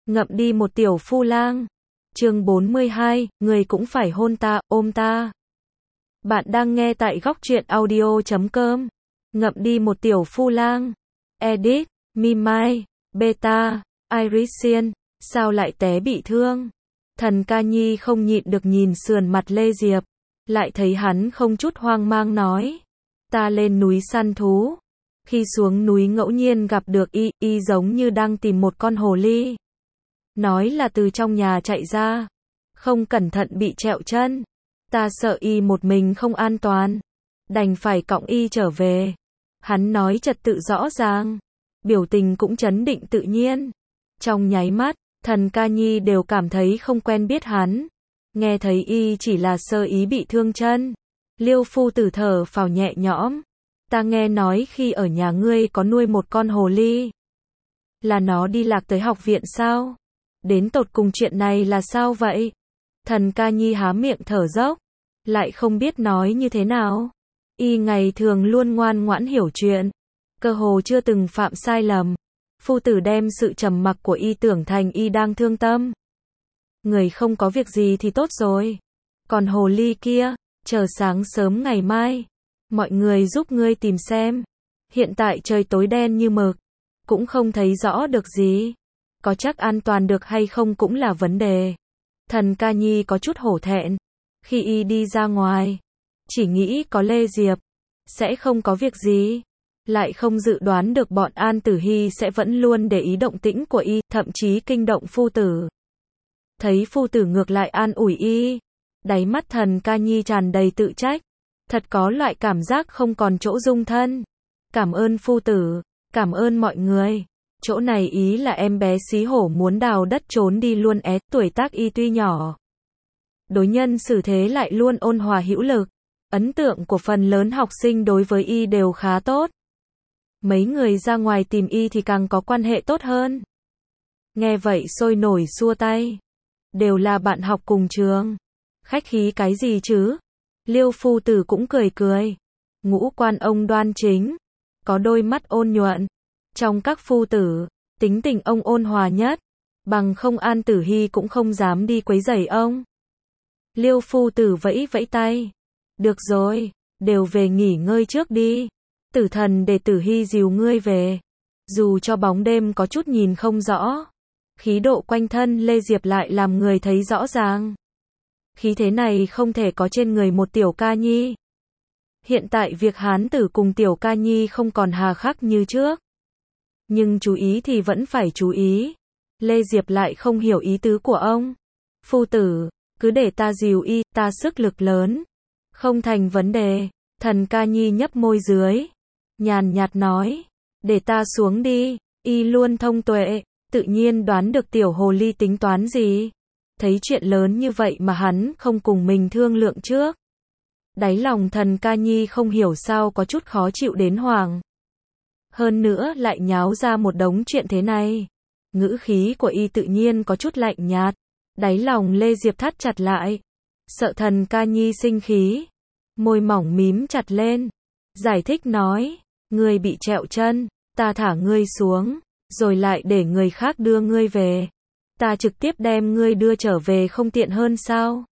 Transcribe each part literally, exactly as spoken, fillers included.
Ngậm đi một tiểu phu lang. Chương bốn mươi hai, người cũng phải hôn ta, ôm ta. Bạn đang nghe tại góc truyện audio chấm com. Ngậm đi một tiểu phu lang. Edit, Mimai, Beta, Irisian, sao lại té bị thương? Thần ca nhi không nhịn được nhìn sườn mặt Lê Diệp, lại thấy hắn không chút hoang mang nói. Ta lên núi săn thú. Khi xuống núi ngẫu nhiên gặp được y, y giống như đang tìm một con hồ ly. Nói là từ trong nhà chạy ra. Không cẩn thận bị trẹo chân. Ta sợ y một mình không an toàn. Đành phải cõng y trở về. Hắn nói trật tự rõ ràng. Biểu tình cũng trấn định tự nhiên. Trong nháy mắt, thần ca nhi đều cảm thấy không quen biết hắn. Nghe thấy y chỉ là sơ ý bị thương chân. Liêu phu tử thở phào nhẹ nhõm. Ta nghe nói khi ở nhà ngươi có nuôi một con hồ ly. Là nó đi lạc tới học viện sao? Đến tột cùng chuyện này là sao vậy? Thần ca nhi há miệng thở dốc. Lại không biết nói như thế nào. Y ngày thường luôn ngoan ngoãn hiểu chuyện. Cơ hồ chưa từng phạm sai lầm. Phu tử đem sự trầm mặc của y tưởng thành y đang thương tâm. Người không có việc gì thì tốt rồi. Còn hồ ly kia, chờ sáng sớm ngày mai. Mọi người giúp ngươi tìm xem. Hiện tại trời tối đen như mực. Cũng không thấy rõ được gì. Có chắc an toàn được hay không cũng là vấn đề. Thần ca nhi có chút hổ thẹn. Khi y đi ra ngoài, chỉ nghĩ có Lê Diệp. Sẽ không có việc gì. Lại không dự đoán được bọn An Tử Hy sẽ vẫn luôn để ý động tĩnh của y, thậm chí kinh động phu tử. Thấy phu tử ngược lại an ủi y. Đáy mắt thần ca nhi tràn đầy tự trách. Thật có loại cảm giác không còn chỗ dung thân. Cảm ơn phu tử, cảm ơn mọi người. Chỗ này ý là em bé xí hổ muốn đào đất trốn đi luôn é, tuổi tác y tuy nhỏ. Đối nhân xử thế lại luôn ôn hòa hữu lực. Ấn tượng của phần lớn học sinh đối với y đều khá tốt. Mấy người ra ngoài tìm y thì càng có quan hệ tốt hơn. Nghe vậy sôi nổi xua tay. Đều là bạn học cùng trường. Khách khí cái gì chứ? Liêu phu tử cũng cười cười. Ngũ quan ông đoan chính. Có đôi mắt ôn nhuận. Trong các phu tử, tính tình ông ôn hòa nhất. Bằng không An Tử Hy cũng không dám đi quấy rầy ông. Liêu phu tử vẫy vẫy tay. Được rồi, đều về nghỉ ngơi trước đi. Tử thần để Tử Hy dìu ngươi về. Dù cho bóng đêm có chút nhìn không rõ. Khí độ quanh thân Lê Diệp lại làm người thấy rõ ràng. Khí thế này không thể có trên người một tiểu ca nhi. Hiện tại việc hán tử cùng tiểu ca nhi không còn hà khắc như trước. Nhưng chú ý thì vẫn phải chú ý. Lê Diệp lại không hiểu ý tứ của ông. Phu tử, cứ để ta dìu y, ta sức lực lớn. Không thành vấn đề. Thần ca nhi nhấp môi dưới. Nhàn nhạt nói. Để ta xuống đi. Y luôn thông tuệ. Tự nhiên đoán được tiểu hồ ly tính toán gì. Thấy chuyện lớn như vậy mà hắn không cùng mình thương lượng trước. Đáy lòng thần ca nhi không hiểu sao có chút khó chịu đến hoảng. Hơn nữa lại nháo ra một đống chuyện thế này. Ngữ khí của y tự nhiên có chút lạnh nhạt. Đáy lòng Lê Diệp thắt chặt lại. Sợ thần ca nhi sinh khí. Môi mỏng mím chặt lên. Giải thích nói. Ngươi bị trẹo chân. Ta thả ngươi xuống. Rồi lại để người khác đưa ngươi về. Ta trực tiếp đem ngươi đưa trở về không tiện hơn sao?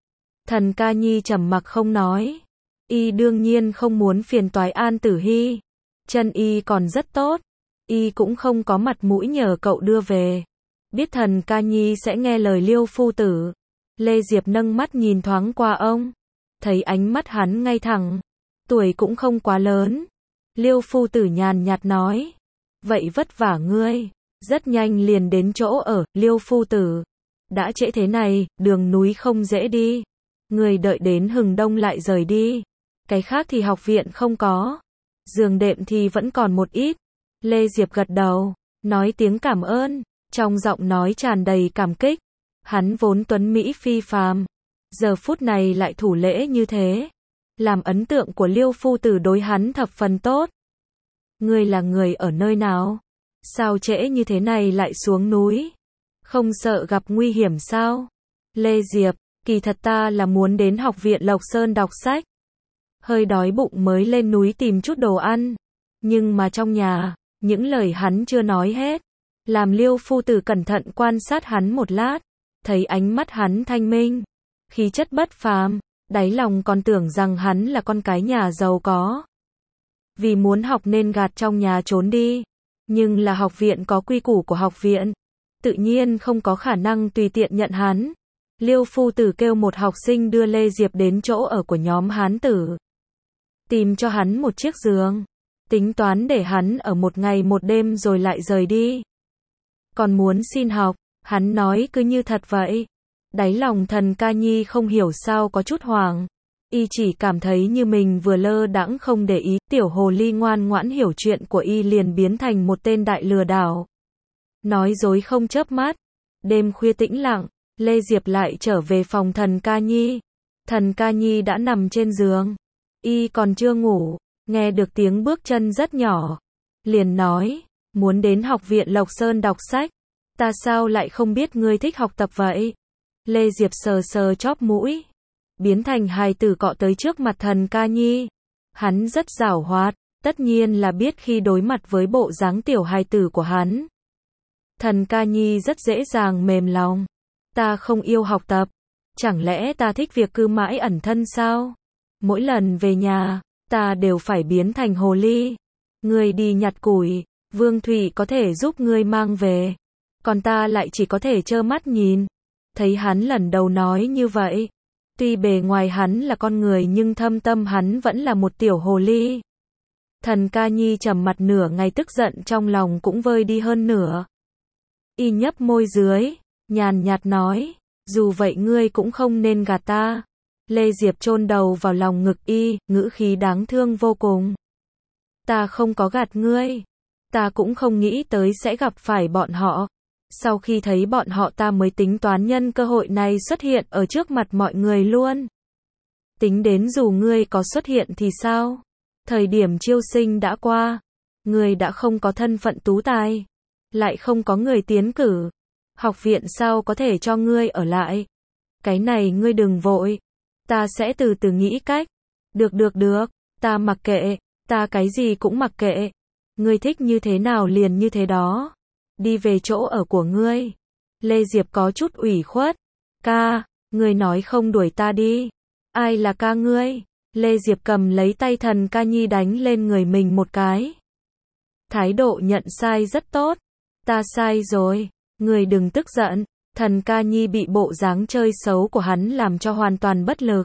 Thần ca nhi trầm mặc không nói. Y đương nhiên không muốn phiền toái An Tử Hy. Chân y còn rất tốt. Y cũng không có mặt mũi nhờ cậu đưa về. Biết thần ca nhi sẽ nghe lời Liêu phu tử. Lê Diệp nâng mắt nhìn thoáng qua ông. Thấy ánh mắt hắn ngay thẳng. Tuổi cũng không quá lớn. Liêu phu tử nhàn nhạt nói. Vậy vất vả ngươi. Rất nhanh liền đến chỗ ở, Liêu phu tử. Đã trễ thế này, đường núi không dễ đi. Người đợi đến hừng đông lại rời đi. Cái khác thì học viện không có. Giường đệm thì vẫn còn một ít. Lê Diệp gật đầu, nói tiếng cảm ơn. Trong giọng nói tràn đầy cảm kích. Hắn vốn tuấn mỹ phi phàm. Giờ phút này lại thủ lễ như thế. Làm ấn tượng của Liêu phu tử đối hắn thập phần tốt. Ngươi là người ở nơi nào? Sao trễ như thế này lại xuống núi? Không sợ gặp nguy hiểm sao? Lê Diệp, kỳ thật ta là muốn đến học viện Lộc Sơn đọc sách. Hơi đói bụng mới lên núi tìm chút đồ ăn. Nhưng mà trong nhà, những lời hắn chưa nói hết. Làm Liêu phu tử cẩn thận quan sát hắn một lát, thấy ánh mắt hắn thanh minh, khí chất bất phàm, đáy lòng còn tưởng rằng hắn là con cái nhà giàu có. Vì muốn học nên gạt trong nhà trốn đi, nhưng là học viện có quy củ của học viện, tự nhiên không có khả năng tùy tiện nhận hắn. Liêu phu tử kêu một học sinh đưa Lê Diệp đến chỗ ở của nhóm hán tử, tìm cho hắn một chiếc giường, tính toán để hắn ở một ngày một đêm rồi lại rời đi. Còn muốn xin học, hắn nói cứ như thật vậy. Đáy lòng Thần Ca Nhi không hiểu sao có chút hoảng, y chỉ cảm thấy như mình vừa lơ đãng không để ý, tiểu hồ ly ngoan ngoãn hiểu chuyện của y liền biến thành một tên đại lừa đảo. Nói dối không chớp mắt. Đêm khuya tĩnh lặng, Lê Diệp lại trở về phòng Thần Ca Nhi. Thần Ca Nhi đã nằm trên giường, y còn chưa ngủ, nghe được tiếng bước chân rất nhỏ, liền nói, muốn đến học viện Lộc Sơn đọc sách, ta sao lại không biết ngươi thích học tập vậy? Lê Diệp sờ sờ chóp mũi, biến thành hài tử cọ tới trước mặt Thần Ca Nhi. Hắn rất giảo hoạt, tất nhiên là biết khi đối mặt với bộ dáng tiểu hài tử của hắn. Thần Ca Nhi rất dễ dàng mềm lòng. Ta không yêu học tập, chẳng lẽ ta thích việc cư mãi ẩn thân sao? Mỗi lần về nhà, ta đều phải biến thành hồ ly. Ngươi đi nhặt củi, Vương Thủy có thể giúp ngươi mang về, còn ta lại chỉ có thể trơ mắt nhìn. Thấy hắn lần đầu nói như vậy, tuy bề ngoài hắn là con người nhưng thâm tâm hắn vẫn là một tiểu hồ ly. Thần Ca Nhi trầm mặt nửa ngày, tức giận trong lòng cũng vơi đi hơn nửa. Y nhấp môi dưới, nhàn nhạt nói, dù vậy ngươi cũng không nên gạt ta. Lê Diệp chôn đầu vào lòng ngực y, ngữ khí đáng thương vô cùng. Ta không có gạt ngươi, ta cũng không nghĩ tới sẽ gặp phải bọn họ. Sau khi thấy bọn họ ta mới tính toán nhân cơ hội này xuất hiện ở trước mặt mọi người luôn. Tính đến dù ngươi có xuất hiện thì sao? Thời điểm chiêu sinh đã qua, ngươi đã không có thân phận tú tài, lại không có người tiến cử. Học viện sao có thể cho ngươi ở lại? Cái này ngươi đừng vội, ta sẽ từ từ nghĩ cách. Được được được, ta mặc kệ, ta cái gì cũng mặc kệ. Ngươi thích như thế nào liền như thế đó. Đi về chỗ ở của ngươi. Lê Diệp có chút ủy khuất. Ca, ngươi nói không đuổi ta đi. Ai là ca ngươi? Lê Diệp cầm lấy tay Thần Ca Nhi đánh lên người mình một cái. Thái độ nhận sai rất tốt. Ta sai rồi, ngươi đừng tức giận. Thần Ca Nhi bị bộ dáng chơi xấu của hắn làm cho hoàn toàn bất lực.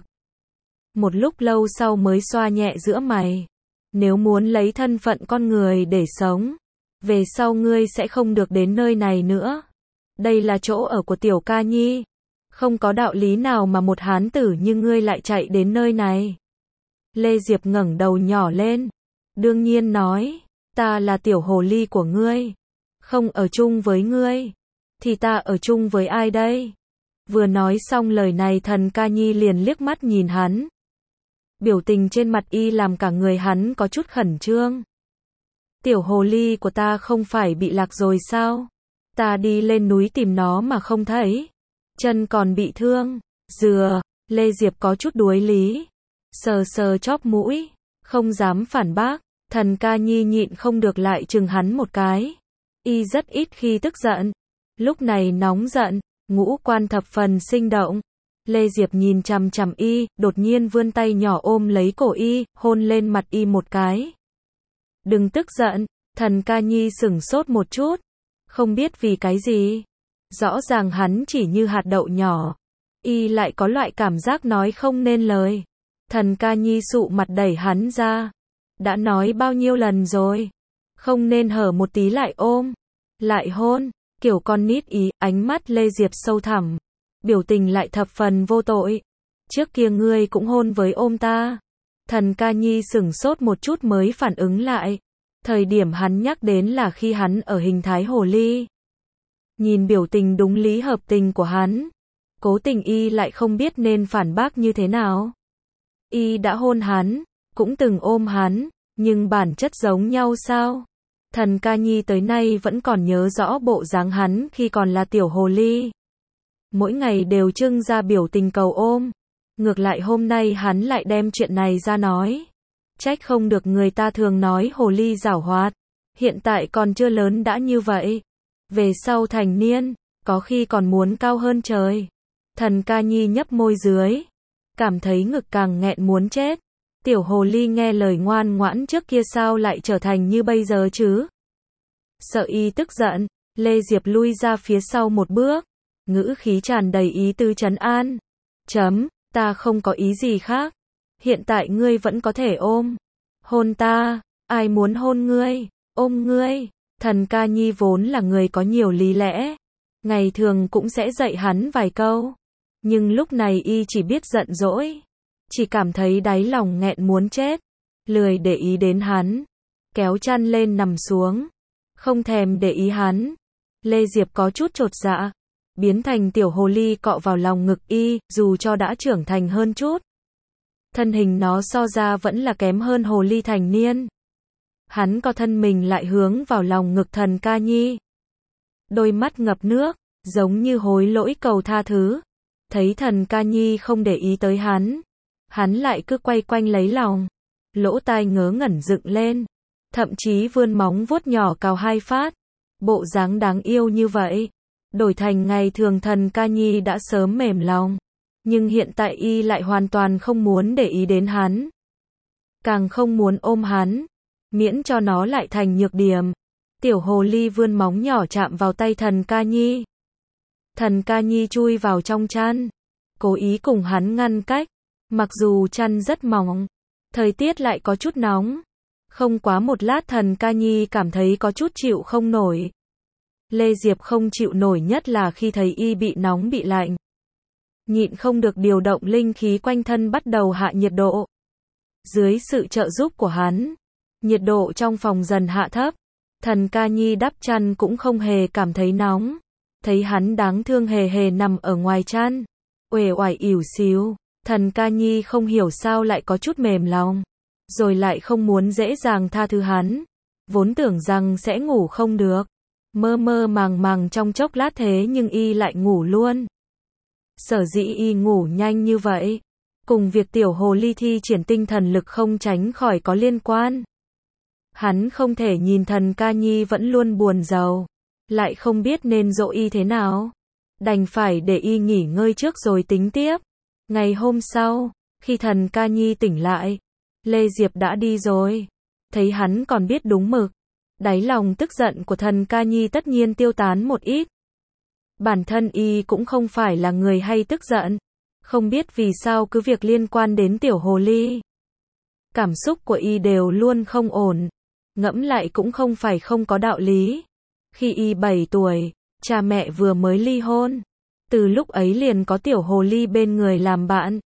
Một lúc lâu sau mới xoa nhẹ giữa mày. Nếu muốn lấy thân phận con người để sống, về sau ngươi sẽ không được đến nơi này nữa. Đây là chỗ ở của tiểu Ca Nhi. Không có đạo lý nào mà một hán tử như ngươi lại chạy đến nơi này. Lê Diệp ngẩng đầu nhỏ lên. Đương nhiên nói, ta là tiểu hồ ly của ngươi. Không ở chung với ngươi, thì ta ở chung với ai đây? Vừa nói xong lời này Thần Ca Nhi liền liếc mắt nhìn hắn. Biểu tình trên mặt y làm cả người hắn có chút khẩn trương. Tiểu hồ ly của ta không phải bị lạc rồi sao? Ta đi lên núi tìm nó mà không thấy. Chân còn bị thương. Dừa, Lê Diệp có chút đuối lý. Sờ sờ chóp mũi, không dám phản bác. Thần Ca Nhi nhịn không được lại chừng hắn một cái. Y rất ít khi tức giận. Lúc này nóng giận, ngũ quan thập phần sinh động. Lê Diệp nhìn chằm chằm y, đột nhiên vươn tay nhỏ ôm lấy cổ y, hôn lên mặt y một cái. Đừng tức giận. Thần Ca Nhi sửng sốt một chút. Không biết vì cái gì. Rõ ràng hắn chỉ như hạt đậu nhỏ. Y lại có loại cảm giác nói không nên lời. Thần Ca Nhi sụ mặt đẩy hắn ra. Đã nói bao nhiêu lần rồi. Không nên hở một tí lại ôm. Lại hôn. Kiểu con nít ý. Ánh mắt Lê Diệp sâu thẳm. Biểu tình lại thập phần vô tội. Trước kia ngươi cũng hôn với ôm ta. Thần Ca Nhi sửng sốt một chút mới phản ứng lại. Thời điểm hắn nhắc đến là khi hắn ở hình thái hồ ly. Nhìn biểu tình đúng lý hợp tình của hắn, cố tình y lại không biết nên phản bác như thế nào. Y đã hôn hắn, cũng từng ôm hắn, nhưng bản chất giống nhau sao? Thần Ca Nhi tới nay vẫn còn nhớ rõ bộ dáng hắn khi còn là tiểu hồ ly. Mỗi ngày đều trưng ra biểu tình cầu ôm. Ngược lại hôm nay hắn lại đem chuyện này ra nói. Trách không được người ta thường nói hồ ly giảo hoạt. Hiện tại còn chưa lớn đã như vậy. Về sau thành niên, có khi còn muốn cao hơn trời. Thần ca nhi nhấp môi dưới, cảm thấy ngực càng nghẹn muốn chết. Tiểu hồ ly nghe lời ngoan ngoãn trước kia sao lại trở thành như bây giờ chứ? Sợ y tức giận, Lê Diệp lui ra phía sau một bước, ngữ khí tràn đầy ý tứ trấn an. Chấm, ta không có ý gì khác. Hiện tại ngươi vẫn có thể ôm. Hôn ta, ai muốn hôn ngươi, ôm ngươi. Thần ca nhi vốn là người có nhiều lý lẽ. Ngày thường cũng sẽ dạy hắn vài câu. Nhưng lúc này y chỉ biết giận dỗi. Chỉ cảm thấy đáy lòng nghẹn muốn chết. Lười để ý đến hắn. Kéo chăn lên nằm xuống. Không thèm để ý hắn. Lê Diệp có chút chột dạ. Biến thành tiểu hồ ly cọ vào lòng ngực y, dù cho đã trưởng thành hơn chút. Thân hình nó so ra vẫn là kém hơn hồ ly thành niên. Hắn co thân mình lại hướng vào lòng ngực thần ca nhi. Đôi mắt ngập nước, giống như hối lỗi cầu tha thứ. Thấy thần ca nhi không để ý tới hắn. Hắn lại cứ quay quanh lấy lòng. Lỗ tai ngớ ngẩn dựng lên. Thậm chí vươn móng vuốt nhỏ cào hai phát. Bộ dáng đáng yêu như vậy. Đổi thành ngày thường thần ca nhi đã sớm mềm lòng. Nhưng hiện tại y lại hoàn toàn không muốn để ý đến hắn. Càng không muốn ôm hắn. Miễn cho nó lại thành nhược điểm. Tiểu hồ ly vươn móng nhỏ chạm vào tay thần ca nhi. Thần ca nhi chui vào trong chăn. Cố ý cùng hắn ngăn cách. Mặc dù chăn rất mỏng. Thời tiết lại có chút nóng. Không quá một lát thần ca nhi cảm thấy có chút chịu không nổi. Lê Diệp không chịu nổi nhất là khi thấy y bị nóng bị lạnh. Nhịn không được điều động linh khí quanh thân bắt đầu hạ nhiệt độ. Dưới sự trợ giúp của hắn, nhiệt độ trong phòng dần hạ thấp. Thần ca nhi đắp chăn cũng không hề cảm thấy nóng. Thấy hắn đáng thương hề hề nằm ở ngoài chăn. Uể oải ỉu xìu. Thần ca nhi không hiểu sao lại có chút mềm lòng. Rồi lại không muốn dễ dàng tha thứ hắn. Vốn tưởng rằng sẽ ngủ không được. Mơ mơ màng màng trong chốc lát thế nhưng y lại ngủ luôn. Sở dĩ y ngủ nhanh như vậy. Cùng việc tiểu hồ ly thi triển tinh thần lực không tránh khỏi có liên quan. Hắn không thể nhìn thần ca nhi vẫn luôn buồn rầu. Lại không biết nên dỗ y thế nào. Đành phải để y nghỉ ngơi trước rồi tính tiếp. Ngày hôm sau, khi thần ca nhi tỉnh lại, Lê Diệp đã đi rồi. Thấy hắn còn biết đúng mực. Đáy lòng tức giận của thần ca nhi tất nhiên tiêu tán một ít. Bản thân y cũng không phải là người hay tức giận. Không biết vì sao cứ việc liên quan đến tiểu hồ ly. Cảm xúc của y đều luôn không ổn. Ngẫm lại cũng không phải không có đạo lý. Khi y bảy tuổi, cha mẹ vừa mới ly hôn. Từ lúc ấy liền có tiểu hồ ly bên người làm bạn.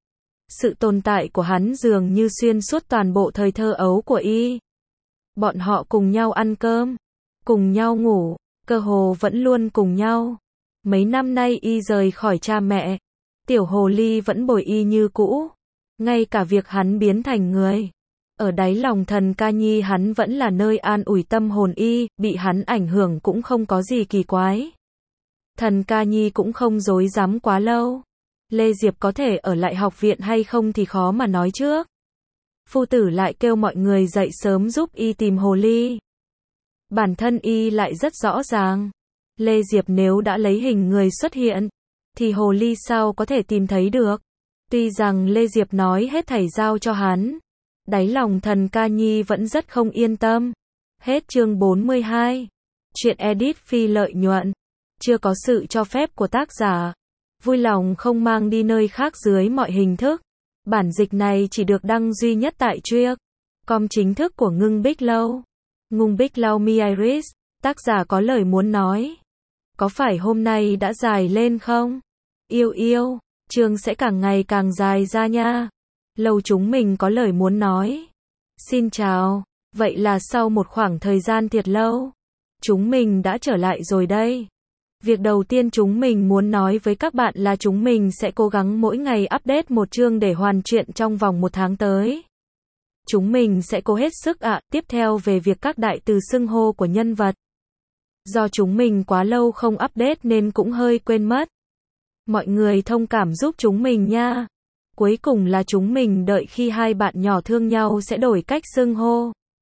Sự tồn tại của hắn dường như xuyên suốt toàn bộ thời thơ ấu của y. Bọn họ cùng nhau ăn cơm, cùng nhau ngủ, cơ hồ vẫn luôn cùng nhau. Mấy năm nay y rời khỏi cha mẹ, tiểu hồ ly vẫn bồi y như cũ. Ngay cả việc hắn biến thành người. Ở đáy lòng thần ca nhi hắn vẫn là nơi an ủi tâm hồn y, bị hắn ảnh hưởng cũng không có gì kỳ quái. Thần ca nhi cũng không dối dám quá lâu. Lê Diệp có thể ở lại học viện hay không thì khó mà nói trước. Phu tử lại kêu mọi người dậy sớm giúp y tìm hồ ly. Bản thân y lại rất rõ ràng. Lê Diệp nếu đã lấy hình người xuất hiện, thì hồ ly sao có thể tìm thấy được. Tuy rằng Lê Diệp nói hết thảy giao cho hắn. Đáy lòng thần ca nhi vẫn rất không yên tâm. Hết chương bốn mươi hai. Chuyện edit phi lợi nhuận. Chưa có sự cho phép của tác giả. Vui lòng không mang đi nơi khác dưới mọi hình thức. Bản dịch này chỉ được đăng duy nhất tại Triếc. Com chính thức của Ngưng Bích Lâu. Ngưng Bích Lâu Mi Iris. Tác giả có lời muốn nói. Có phải hôm nay đã dài lên không? Yêu yêu, chương sẽ càng ngày càng dài ra nha. Lâu chúng mình có lời muốn nói. Xin chào, vậy là sau một khoảng thời gian thiệt lâu, chúng mình đã trở lại rồi đây. Việc đầu tiên chúng mình muốn nói với các bạn là chúng mình sẽ cố gắng mỗi ngày update một chương để hoàn truyện trong vòng một tháng tới. Chúng mình sẽ cố hết sức ạ. À. Tiếp theo về việc các đại từ xưng hô của nhân vật. Do chúng mình quá lâu không update nên cũng hơi quên mất. Mọi người thông cảm giúp chúng mình nha. Cuối cùng là chúng mình đợi khi hai bạn nhỏ thương nhau sẽ đổi cách xưng hô.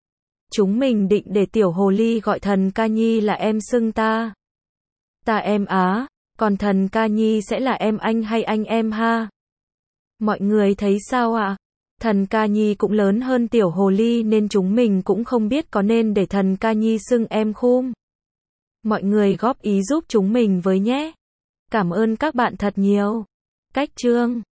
Chúng mình định để tiểu hồ ly gọi thần ca nhi là em xưng ta. Ta em á, còn thần ca nhi sẽ là em anh hay anh em ha? Mọi người thấy sao ạ? Thần ca nhi cũng lớn hơn tiểu hồ ly nên chúng mình cũng không biết có nên để thần ca nhi xưng em không. Mọi người góp ý giúp chúng mình với nhé. Cảm ơn các bạn thật nhiều. Cách chương